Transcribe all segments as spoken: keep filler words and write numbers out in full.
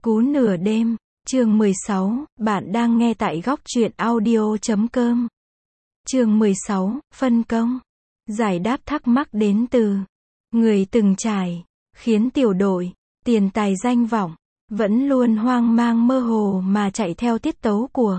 Cú nửa đêm, chương mười sáu, bạn đang nghe tại góc truyện audio chấm com. Chương mười sáu, phân công. Giải đáp thắc mắc đến từ người từng trải, khiến tiểu đội, tiền tài danh vọng, vẫn luôn hoang mang mơ hồ mà chạy theo tiết tấu của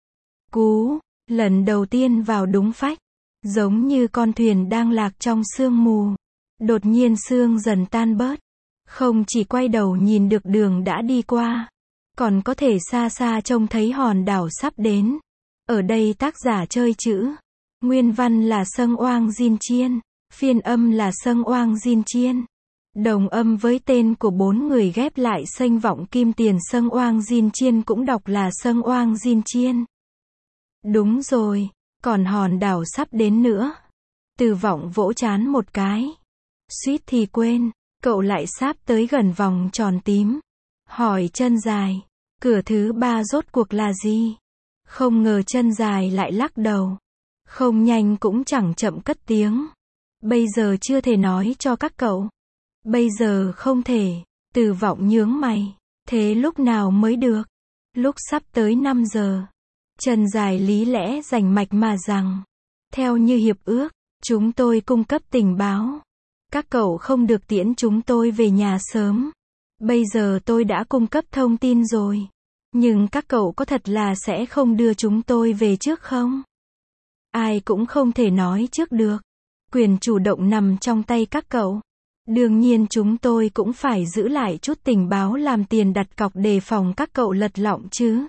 Cú, lần đầu tiên vào đúng phách, giống như con thuyền đang lạc trong sương mù. Đột nhiên sương dần tan bớt, không chỉ quay đầu nhìn được đường đã đi qua, còn có thể xa xa trông thấy hòn đảo sắp đến. Ở đây tác giả chơi chữ, nguyên văn là Sâng Oang Jin Chiên, phiên âm là Sâng Oang Jin Chiên. Đồng âm với tên của bốn người ghép lại xênh vọng kim tiền Sâng Oang Jin Chiên cũng đọc là Sâng Oang Jin Chiên. Đúng rồi, còn hòn đảo sắp đến nữa. Từ vọng vỗ chán một cái. Suýt thì quên, cậu lại sáp tới gần vòng tròn tím. Hỏi chân dài, cửa thứ ba rốt cuộc là gì? Không ngờ chân dài lại lắc đầu. Không nhanh cũng chẳng chậm cất tiếng. Bây giờ chưa thể nói cho các cậu. Bây giờ không thể. Từ vọng nhướng mày. Thế lúc nào mới được? Lúc sắp tới năm giờ. Chân dài lý lẽ rành mạch mà rằng, theo như hiệp ước, chúng tôi cung cấp tình báo. Các cậu không được tiễn chúng tôi về nhà sớm. Bây giờ tôi đã cung cấp thông tin rồi. Nhưng các cậu có thật là sẽ không đưa chúng tôi về trước không? Ai cũng không thể nói trước được. Quyền chủ động nằm trong tay các cậu. Đương nhiên chúng tôi cũng phải giữ lại chút tình báo làm tiền đặt cọc đề phòng các cậu lật lọng chứ.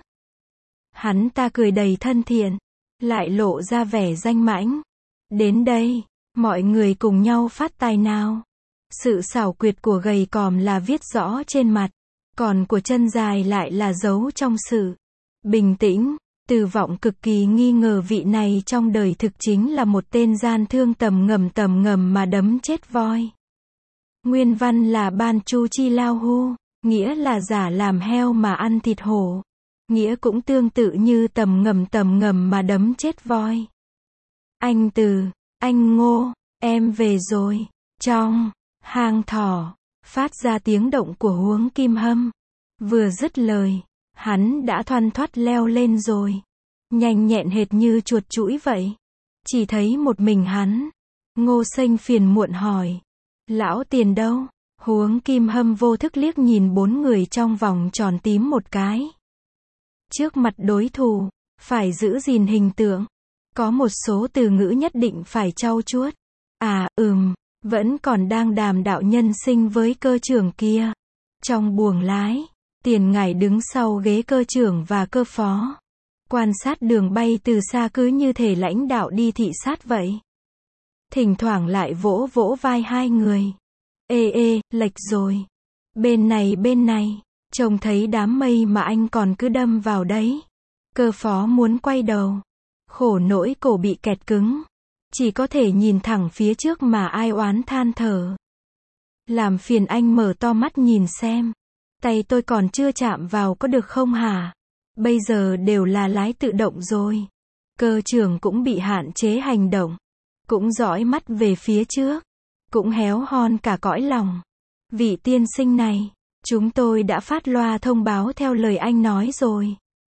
Hắn ta cười đầy thân thiện, lại lộ ra vẻ danh mãnh. Đến đây, mọi người cùng nhau phát tài nào. Sự xảo quyệt của gầy còm là viết rõ trên mặt, còn của chân dài lại là giấu trong sự bình tĩnh. Từ vọng cực kỳ nghi ngờ vị này trong đời thực chính là một tên gian thương tầm ngầm tầm ngầm mà đấm chết voi. Nguyên văn là Ban Chu Chi Lao Hu, nghĩa là giả làm heo mà ăn thịt hổ. Nghĩa cũng tương tự như tầm ngầm tầm ngầm mà đấm chết voi. Anh Từ, anh Ngô, em về rồi. Trong hang thỏ, phát ra tiếng động của Huống Kim Hâm. Vừa dứt lời, hắn đã thoăn thoắt leo lên rồi. Nhanh nhẹn hệt như chuột chũi vậy. Chỉ thấy một mình hắn. Ngô Xênh phiền muộn hỏi. Lão Tiền đâu? Huống Kim Hâm vô thức liếc nhìn bốn người trong vòng tròn tím một cái. Trước mặt đối thủ, phải giữ gìn hình tượng. Có một số từ ngữ nhất định phải trau chuốt. À, ừm, vẫn còn đang đàm đạo nhân sinh với cơ trưởng kia. Trong buồng lái, Tiền Ngải đứng sau ghế cơ trưởng và cơ phó. Quan sát đường bay từ xa cứ như thể lãnh đạo đi thị sát vậy. Thỉnh thoảng lại vỗ vỗ vai hai người. Ê ê, lệch rồi. Bên này bên này. Trông thấy đám mây mà anh còn cứ đâm vào đấy. Cơ phó muốn quay đầu. Khổ nỗi cổ bị kẹt cứng. Chỉ có thể nhìn thẳng phía trước mà ai oán than thở. Làm phiền anh mở to mắt nhìn xem. Tay tôi còn chưa chạm vào có được không hả? Bây giờ đều là lái tự động rồi. Cơ trưởng cũng bị hạn chế hành động. Cũng dõi mắt về phía trước. Cũng héo hon cả cõi lòng. Vị tiên sinh này. Chúng tôi đã phát loa thông báo theo lời anh nói rồi.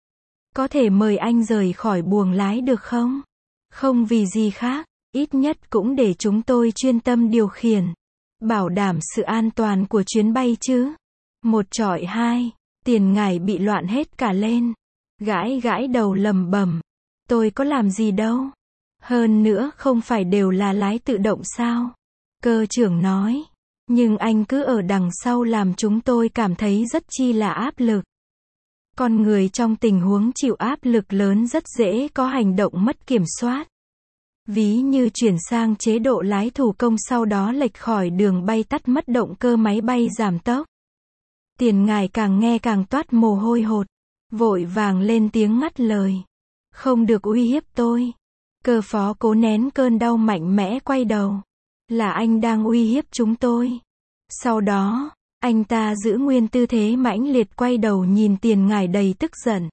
Có thể mời anh rời khỏi buồng lái được không? Không vì gì khác, ít nhất cũng để chúng tôi chuyên tâm điều khiển. Bảo đảm sự an toàn của chuyến bay chứ. Một chọi hai, Tiền Ngải bị loạn hết cả lên. Gãi gãi đầu lầm bầm. Tôi có làm gì đâu. Hơn nữa không phải đều là lái tự động sao? Cơ trưởng nói. Nhưng anh cứ ở đằng sau làm chúng tôi cảm thấy rất chi là áp lực. Con người trong tình huống chịu áp lực lớn rất dễ có hành động mất kiểm soát. Ví như chuyển sang chế độ lái thủ công sau đó lệch khỏi đường bay tắt mất động cơ máy bay giảm tốc. Tiền Ngải càng nghe càng toát mồ hôi hột. Vội vàng lên tiếng ngắt lời. Không được uy hiếp tôi. Cơ phó cố nén cơn đau mạnh mẽ quay đầu. Là anh đang uy hiếp chúng tôi. Sau đó, anh ta giữ nguyên tư thế mãnh liệt quay đầu nhìn Tiền Ngải đầy tức giận.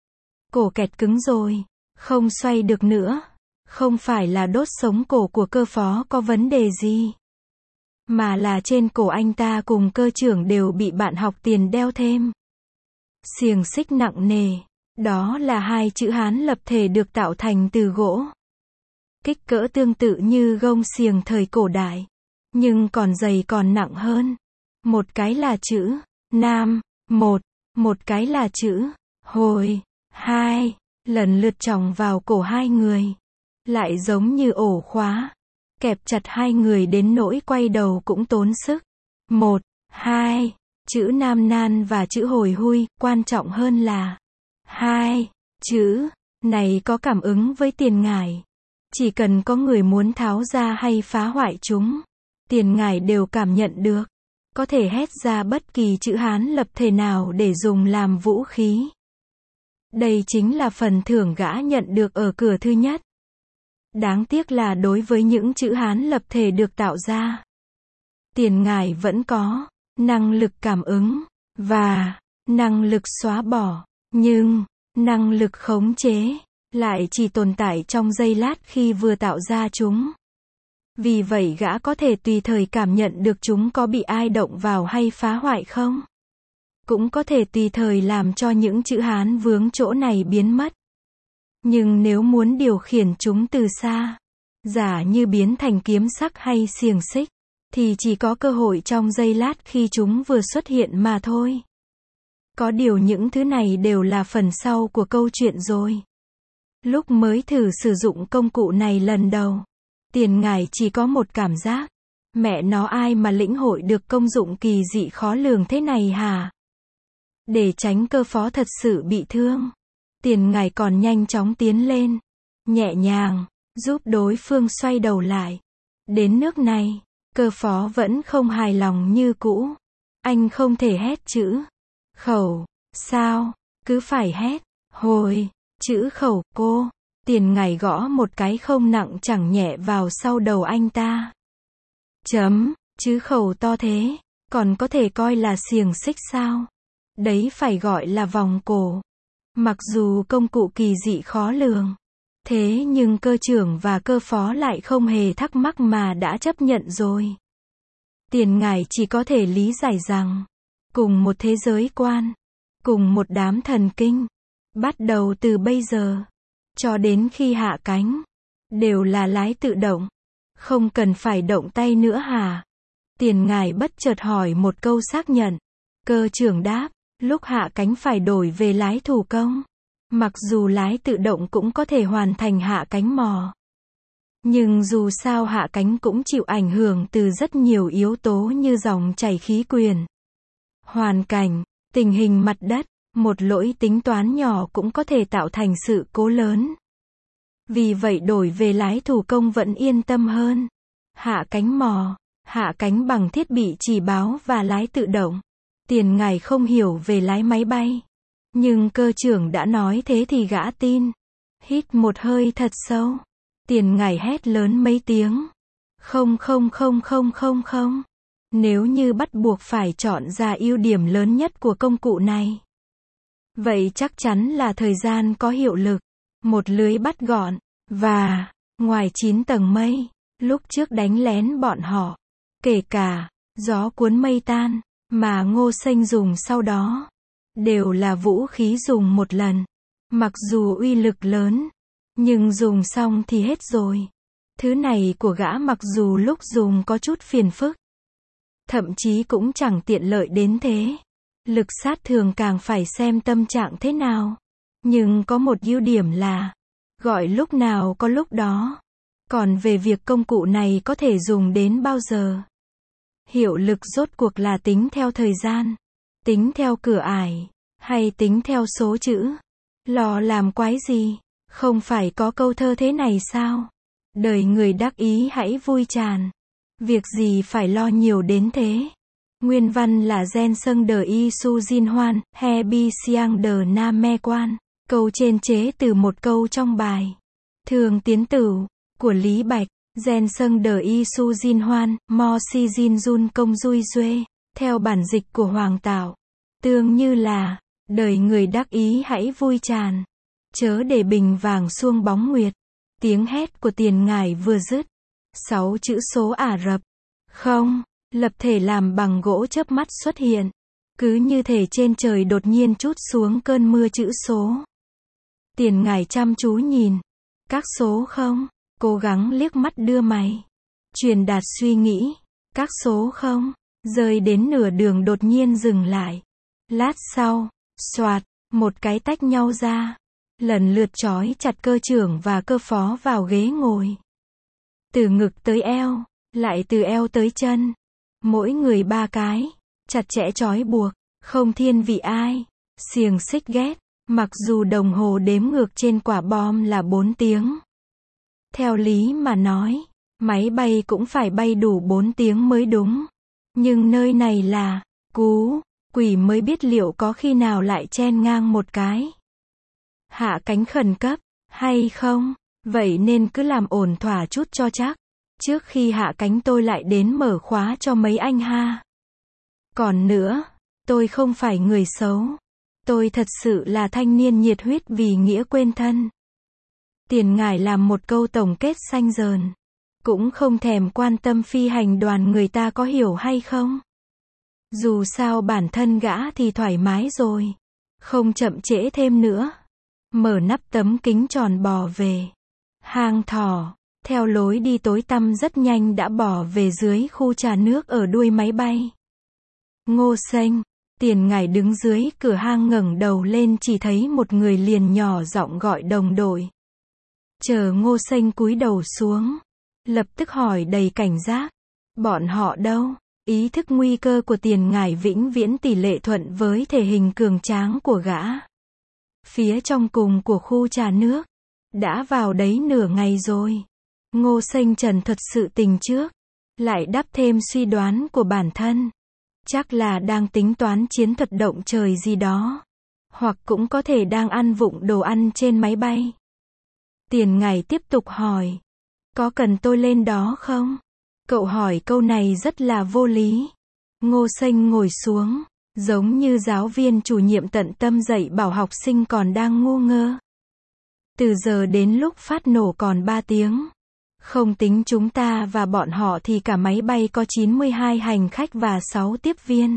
Cổ kẹt cứng rồi. Không xoay được nữa. Không phải là đốt sống cổ của cơ phó có vấn đề gì. Mà là trên cổ anh ta cùng cơ trưởng đều bị bạn học Tiền đeo thêm. xiềng xích nặng nề. Đó là hai chữ Hán lập thể được tạo thành từ gỗ. Kích cỡ tương tự như gông xiềng thời cổ đại, nhưng còn dày còn nặng hơn. Một cái là chữ Nam, một, một cái là chữ Hồi, hai, lần lượt chòng vào cổ hai người. Lại giống như ổ khóa, kẹp chặt hai người đến nỗi quay đầu cũng tốn sức. Một, hai, chữ Nam nan và chữ Hồi hui, quan trọng hơn là hai, chữ này có cảm ứng với tiền ngải. Chỉ cần có người muốn tháo ra hay phá hoại chúng, tiền ngải đều cảm nhận được. Có thể hét ra bất kỳ chữ Hán lập thể nào để dùng làm vũ khí. Đây chính là phần thưởng gã nhận được ở cửa thứ nhất. Đáng tiếc là đối với những chữ Hán lập thể được tạo ra, tiền ngải vẫn có năng lực cảm ứng và năng lực xóa bỏ, nhưng năng lực khống chế lại chỉ tồn tại trong giây lát khi vừa tạo ra chúng. Vì vậy gã có thể tùy thời cảm nhận được chúng có bị ai động vào hay phá hoại không. Cũng có thể tùy thời làm cho những chữ Hán vướng chỗ này biến mất. Nhưng nếu muốn điều khiển chúng từ xa, giả như biến thành kiếm sắc hay xiềng xích, thì chỉ có cơ hội trong giây lát khi chúng vừa xuất hiện mà thôi. Có điều những thứ này đều là phần sau của câu chuyện rồi. Lúc mới thử sử dụng công cụ này lần đầu, tiền ngải chỉ có một cảm giác. Mẹ nó ai mà lĩnh hội được công dụng kỳ dị khó lường thế này hả? Để tránh cơ phó thật sự bị thương, tiền ngải còn nhanh chóng tiến lên, nhẹ nhàng, giúp đối phương xoay đầu lại. Đến nước này, cơ phó vẫn không hài lòng như cũ. Anh không thể hét chữ khẩu, sao? Cứ phải hét hồi, chữ khẩu cô. Tiền ngải gõ một cái không nặng chẳng nhẹ vào sau đầu anh ta. Chấm, chữ khẩu to thế, còn có thể coi là xiềng xích sao? Đấy phải gọi là vòng cổ. Mặc dù công cụ kỳ dị khó lường, thế nhưng cơ trưởng và cơ phó lại không hề thắc mắc mà đã chấp nhận rồi. Tiền ngải chỉ có thể lý giải rằng, cùng một thế giới quan, cùng một đám thần kinh, bắt đầu từ bây giờ, cho đến khi hạ cánh, đều là lái tự động. Không cần phải động tay nữa hả? Tiền ngải bất chợt hỏi một câu xác nhận. Cơ trưởng đáp, lúc hạ cánh phải đổi về lái thủ công. Mặc dù lái tự động cũng có thể hoàn thành hạ cánh mò. Nhưng dù sao hạ cánh cũng chịu ảnh hưởng từ rất nhiều yếu tố như dòng chảy khí quyển, hoàn cảnh, tình hình mặt đất. Một lỗi tính toán nhỏ cũng có thể tạo thành sự cố lớn. Vì vậy đổi về lái thủ công vẫn yên tâm hơn. Hạ cánh mò, hạ cánh bằng thiết bị chỉ báo và lái tự động. Tiền ngải không hiểu về lái máy bay, nhưng cơ trưởng đã nói thế thì gã tin. Hít một hơi thật sâu, tiền ngải hét lớn mấy tiếng. Không không không không không không. Nếu như bắt buộc phải chọn ra ưu điểm lớn nhất của công cụ này, vậy chắc chắn là thời gian có hiệu lực, một lưới bắt gọn, và, ngoài chín tầng mây, lúc trước đánh lén bọn họ, kể cả, gió cuốn mây tan, mà Ngô Xanh dùng sau đó, đều là vũ khí dùng một lần. Mặc dù uy lực lớn, nhưng dùng xong thì hết rồi. Thứ này của gã mặc dù lúc dùng có chút phiền phức, thậm chí cũng chẳng tiện lợi đến thế. Lực sát thường càng phải xem tâm trạng thế nào. Nhưng có một ưu điểm là, gọi lúc nào có lúc đó. Còn về việc công cụ này có thể dùng đến bao giờ, hiệu lực rốt cuộc là tính theo thời gian, tính theo cửa ải, hay tính theo số chữ. Lo làm quái gì, không phải có câu thơ thế này sao? Đời người đắc ý hãy vui tràn, việc gì phải lo nhiều đến thế. Nguyên văn là Gen Sâng Đờ Y Su Jin Hoan, He Bi Siang Đờ Nam Me Quan. Câu trên chế từ một câu trong bài Thường Tiến Tử của Lý Bạch. Gen Sâng Đờ Y Su Jin Hoan, Mo Si Jin Jun Công Dui Duê. Theo bản dịch của Hoàng Tạo, tương như là, đời người đắc ý hãy vui tràn, chớ để bình vàng xuông bóng nguyệt. Tiếng hét của tiền ngải vừa dứt, sáu chữ số Ả Rập, không, lập thể làm bằng gỗ chớp mắt xuất hiện. Cứ như thể trên trời đột nhiên trút xuống cơn mưa chữ số. Tiền Ngải chăm chú nhìn. Các số không? Cố gắng liếc mắt đưa mày. Truyền đạt suy nghĩ. Các số không? Rơi đến nửa đường đột nhiên dừng lại. Lát sau, xoạt, một cái tách nhau ra. Lần lượt trói chặt cơ trưởng và cơ phó vào ghế ngồi. Từ ngực tới eo, lại từ eo tới chân. Mỗi người ba cái. Chặt chẽ trói buộc, không thiên vị ai. Xiềng xích ghét, mặc dù đồng hồ đếm ngược trên quả bom là bốn tiếng. Theo lý mà nói, máy bay cũng phải bay đủ bốn tiếng mới đúng. Nhưng nơi này là, cú, quỷ mới biết liệu có khi nào lại chen ngang một cái. Hạ cánh khẩn cấp, hay không? Vậy nên cứ làm ổn thỏa chút cho chắc. Trước khi hạ cánh tôi lại đến mở khóa cho mấy anh ha. Còn nữa, tôi không phải người xấu. Tôi thật sự là thanh niên nhiệt huyết vì nghĩa quên thân. Tiền Ngải làm một câu tổng kết xanh dờn. Cũng không thèm quan tâm phi hành đoàn người ta có hiểu hay không. Dù sao bản thân gã thì thoải mái rồi. Không chậm trễ thêm nữa. Mở nắp tấm kính tròn bò về. Hang thỏ, theo lối đi tối tăm rất nhanh đã bỏ về dưới khu trà nước ở đuôi máy bay. Ngô Xênh, Tiền Ngải đứng dưới cửa hang ngẩng đầu lên chỉ thấy một người liền nhỏ giọng gọi đồng đội. Chờ Ngô Xênh cúi đầu xuống. Lập tức hỏi đầy cảnh giác. Bọn họ đâu? Ý thức nguy cơ của Tiền Ngải vĩnh viễn tỷ lệ thuận với thể hình cường tráng của gã. Phía trong cùng của khu trà nước. Đã vào đấy nửa ngày rồi. Ngô Xênh trần thuật sự tình trước. Lại đắp thêm suy đoán của bản thân. Chắc là đang tính toán chiến thuật động trời gì đó. Hoặc cũng có thể đang ăn vụng đồ ăn trên máy bay. Tiền Ngải tiếp tục hỏi. Có cần tôi lên đó không? Cậu hỏi câu này rất là vô lý. Ngô Xênh ngồi xuống. Giống như giáo viên chủ nhiệm tận tâm dạy bảo học sinh còn đang ngu ngơ. Từ giờ đến lúc phát nổ còn ba tiếng. Không tính chúng ta và bọn họ thì cả máy bay có chín mươi hai hành khách và sáu tiếp viên.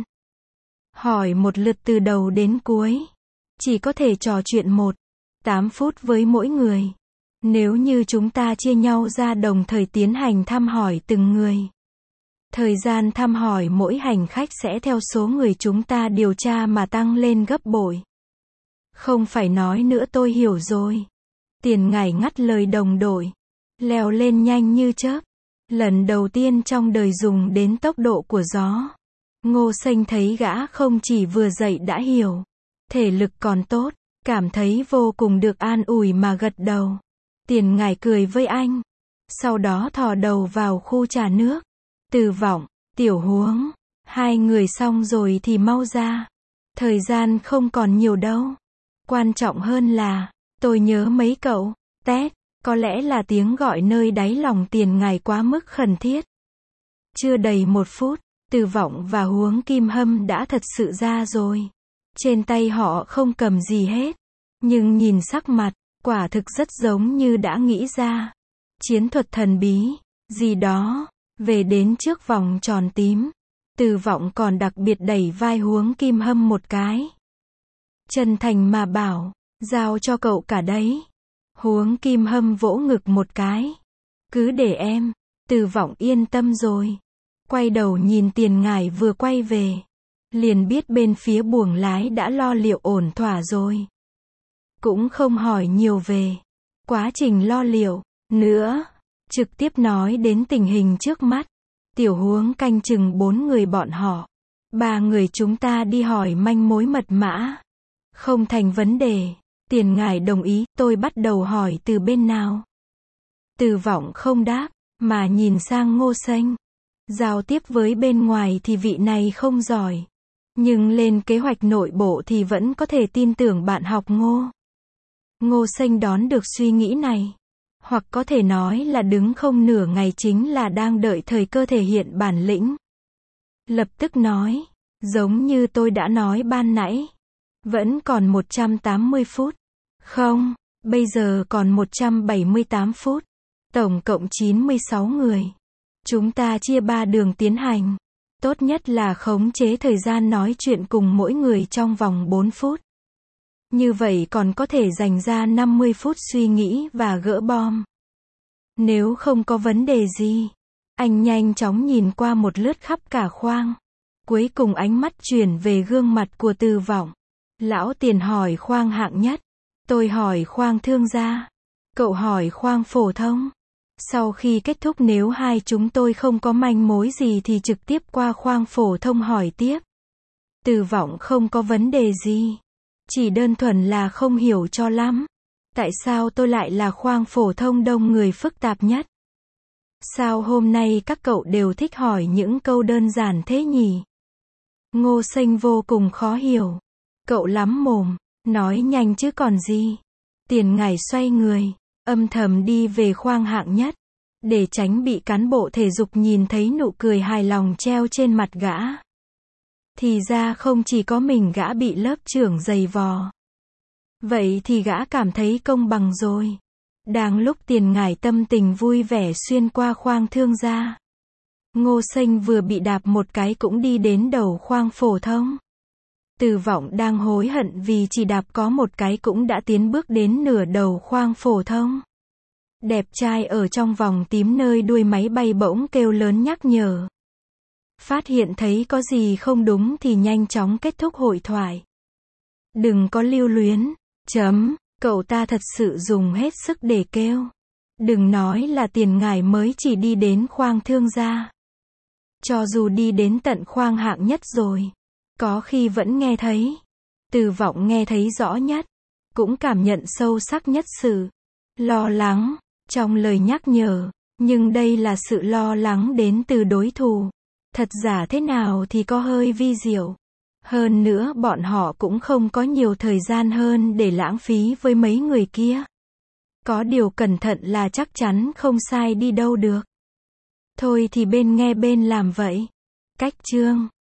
Hỏi một lượt từ đầu đến cuối. Chỉ có thể trò chuyện một, tám phút với mỗi người. Nếu như chúng ta chia nhau ra đồng thời tiến hành thăm hỏi từng người. Thời gian thăm hỏi mỗi hành khách sẽ theo số người chúng ta điều tra mà tăng lên gấp bội. Không phải nói nữa tôi hiểu rồi. Tiền Ngải ngắt lời đồng đội. Leo lên nhanh như chớp. Lần đầu tiên trong đời dùng đến tốc độ của gió. Ngô Xênh thấy gã không chỉ vừa dậy đã hiểu. Thể lực còn tốt. Cảm thấy vô cùng được an ủi mà gật đầu. Tiền Ngải cười với anh. Sau đó thò đầu vào khu trà nước. Từ Vọng, Tiểu Huống. Hai người xong rồi thì mau ra. Thời gian không còn nhiều đâu. Quan trọng hơn là, tôi nhớ mấy cậu. Tét, có lẽ là tiếng gọi nơi đáy lòng Tiền Ngải quá mức khẩn thiết. Chưa đầy một phút, Từ Vọng và Huống Kim Hâm đã thật sự ra rồi. Trên tay họ không cầm gì hết. Nhưng nhìn sắc mặt, quả thực rất giống như đã nghĩ ra. Chiến thuật thần bí, gì đó. Về đến trước vòng tròn tím. Từ Vọng còn đặc biệt đẩy vai Huống Kim Hâm một cái. Chân thành mà bảo, giao cho cậu cả đấy. Huống Kim Hâm vỗ ngực một cái. Cứ để em. Từ Vọng yên tâm rồi. Quay đầu nhìn Tiền Ngải vừa quay về. Liền biết bên phía buồng lái đã lo liệu ổn thỏa rồi. Cũng không hỏi nhiều về quá trình lo liệu nữa. Trực tiếp nói đến tình hình trước mắt. Tiểu Huống canh chừng bốn người bọn họ. Ba người chúng ta đi hỏi manh mối mật mã. Không thành vấn đề. Tiền Ngải đồng ý. Tôi bắt đầu hỏi từ bên nào. Từ Vọng không đáp, mà nhìn sang Ngô Xênh. Giao tiếp với bên ngoài thì vị này không giỏi. Nhưng lên kế hoạch nội bộ thì vẫn có thể tin tưởng bạn học Ngô. Ngô Xênh đón được suy nghĩ này. Hoặc có thể nói là đứng không nửa ngày chính là đang đợi thời cơ thể hiện bản lĩnh. Lập tức nói, giống như tôi đã nói ban nãy. Vẫn còn một trăm tám mươi phút. Không, bây giờ còn một trăm bảy mươi tám phút. Tổng cộng chín mươi sáu người. Chúng ta chia ba đường tiến hành. Tốt nhất là khống chế thời gian nói chuyện cùng mỗi người trong vòng bốn phút. Như vậy còn có thể dành ra năm mươi phút suy nghĩ và gỡ bom. Nếu không có vấn đề gì, anh nhanh chóng nhìn qua một lướt khắp cả khoang. Cuối cùng ánh mắt chuyển về gương mặt của Từ Vọng. Lão Tiền hỏi khoang hạng nhất. Tôi hỏi khoang thương gia. Cậu hỏi khoang phổ thông. Sau khi kết thúc nếu hai chúng tôi không có manh mối gì thì trực tiếp qua khoang phổ thông hỏi tiếp. Từ Vọng không có vấn đề gì. Chỉ đơn thuần là không hiểu cho lắm. Tại sao tôi lại là khoang phổ thông đông người phức tạp nhất? Sao hôm nay các cậu đều thích hỏi những câu đơn giản thế nhỉ? Ngô Xanh vô cùng khó hiểu. Cậu lắm mồm, nói nhanh chứ còn gì. Tiền Ngải xoay người, âm thầm đi về khoang hạng nhất. Để tránh bị cán bộ thể dục nhìn thấy nụ cười hài lòng treo trên mặt gã. Thì ra không chỉ có mình gã bị lớp trưởng giày vò. Vậy thì gã cảm thấy công bằng rồi. Đang lúc Tiền Ngải tâm tình vui vẻ xuyên qua khoang thương gia. Ngô Xanh vừa bị đạp một cái cũng đi đến đầu khoang phổ thông. Từ Vọng đang hối hận vì chỉ đạp có một cái cũng đã tiến bước đến nửa đầu khoang phổ thông. Đẹp trai ở trong vòng tím nơi đuôi máy bay bỗng kêu lớn nhắc nhở. Phát hiện thấy có gì không đúng thì nhanh chóng kết thúc hội thoại. Đừng có lưu luyến. Chấm. Cậu ta thật sự dùng hết sức để kêu. Đừng nói là Tiền Ngải mới chỉ đi đến khoang thương gia. Cho dù đi đến tận khoang hạng nhất rồi, có khi vẫn nghe thấy. Từ Vọng nghe thấy rõ nhất, cũng cảm nhận sâu sắc nhất sự lo lắng trong lời nhắc nhở, nhưng đây là sự lo lắng đến từ đối thủ. Thật giả thế nào thì có hơi vi diệu. Hơn nữa bọn họ cũng không có nhiều thời gian hơn để lãng phí với mấy người kia. Có điều cẩn thận là chắc chắn không sai đi đâu được. Thôi thì bên nghe bên làm vậy. Cách chương